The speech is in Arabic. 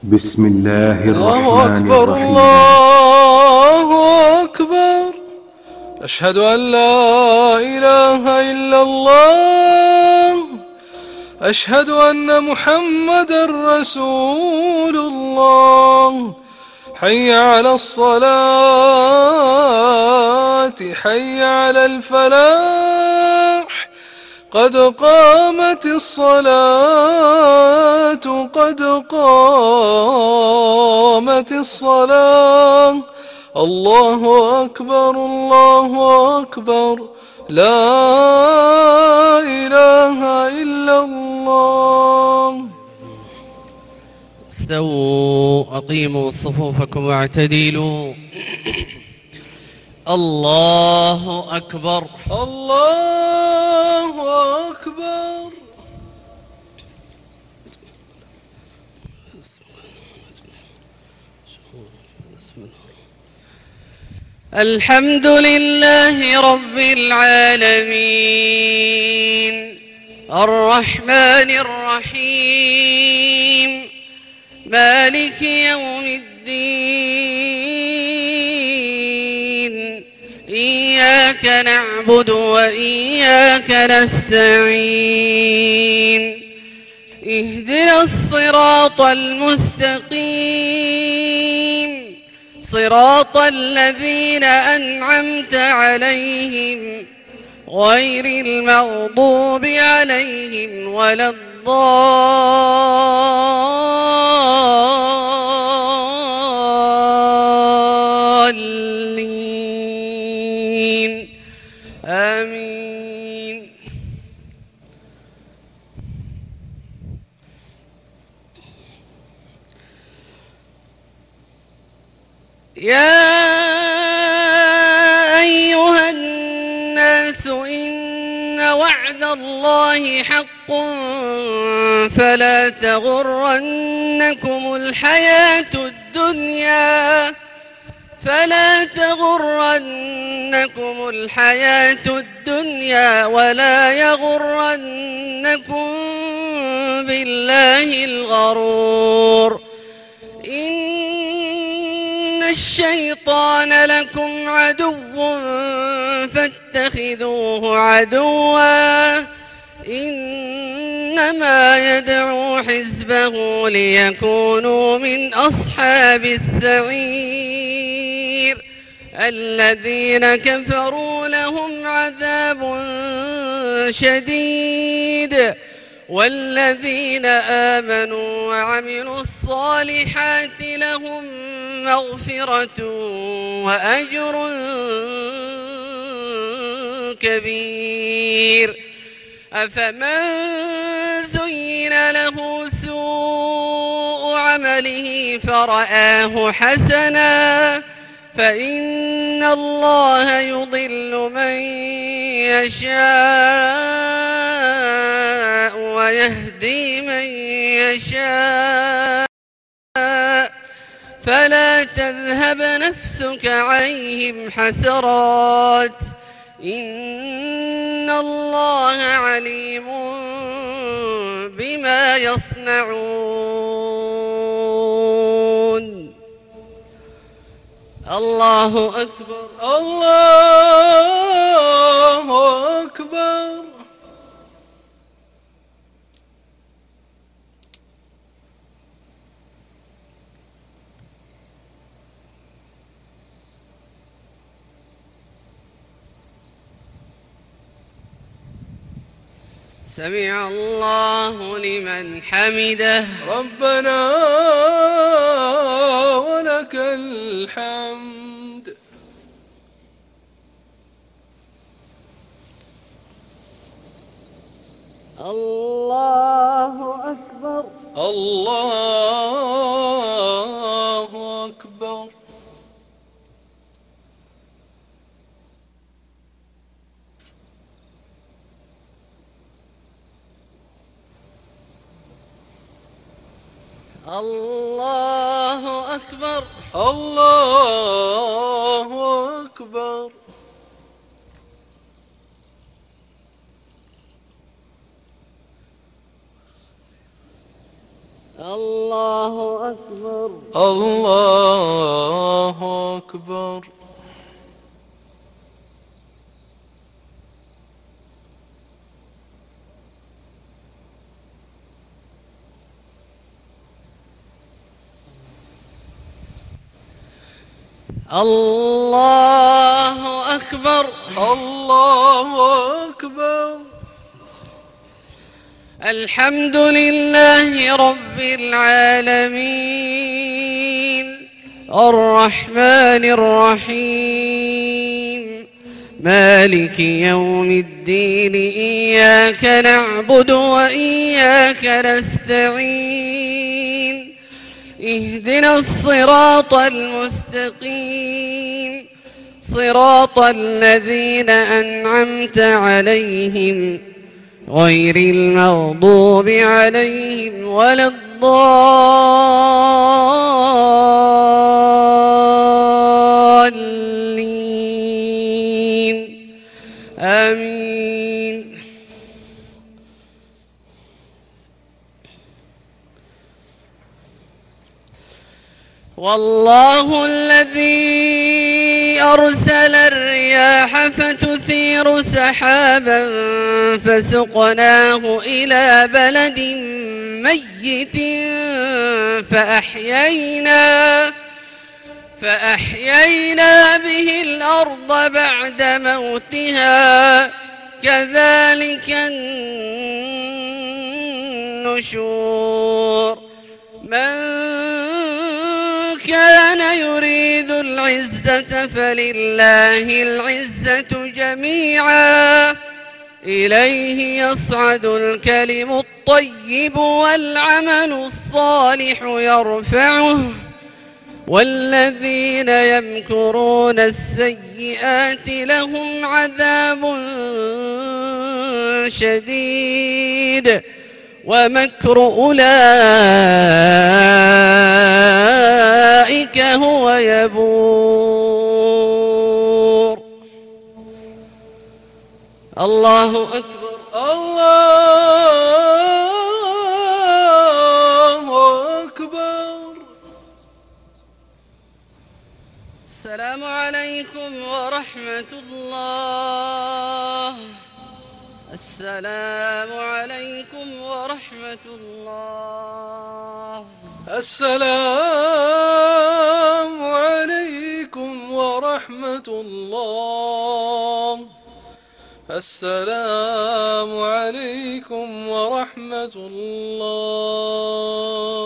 بسم الله الله الرحمن أكبر الرحيم. الله أكبر. أشهد أن لا إله إلا الله. أشهد أن محمدا رسول الله. حي على الصلاة، حي على الفلاح. قد قامت الصلاة، قد قامت الصلاة. الله أكبر الله أكبر. لا إله إلا الله. استووا أقيموا صفوفكم واعتدلوا. الله أكبر الله أكبر. الحمد لله رب العالمين، الرحمن الرحيم، مالك يوم الدين. إياك نعبد وإياك نستعين. اهدنا الصراط المستقيم، صراط الذين أنعمت عليهم غير المغضوب عليهم ولا الضالين. آمين. يا أيها الناس إن وعد الله حق فلا تغرنكم الحياة الدنيا ولا يغرنكم بالله الغرور. إن الشيطان لكم عدو فاتخذوه عدوا، إنما يدعو حزبه ليكونوا من أصحاب السعير. الذين كفروا لهم عذاب شديد، والذين آمنوا وعملوا الصالحات لهم مغفرة وأجر كبير. أفمن زين له سوء عمله فرآه حسنا فإن الله يضل من يشاء ويهدي من يشاء، فلا تذهب نفسك عليهم حسرات، إن الله عليم بما يصنعون. الله أكبر الله أكبر. سمع الله لمن حمده. ربنا ولك الحمد. الله أكبر الله أكبر. الله أكبر الله أكبر. الله أكبر. الله أكبر. الله أكبر. الله أكبر. الحمد لله رب العالمين الرحمن الرحيم مالك يوم الدين إياك نعبد وإياك نستعين اهدنا الصراط المستقيم صراط الذين أنعمت عليهم غير المغضوب عليهم ولا الضالين آمين. والله الذي أرسل الرياح فتثير سحابا فسقناه إلى بلد ميت فأحيينا به الأرض بعد موتها كذلك النشور. من كان يريد العزة فلله العزة جميعا إليه يصعد الكلم الطيب والعمل الصالح يرفعه والذين يمكرون السيئات لهم عذاب شديد ومكر أولئك هو يبور. الله أكبر. الله أكبر. السلام عليكم ورحمة الله. السلام عليكم ورحمة الله. السلام عليكم ورحمة الله. السلام عليكم ورحمة الله.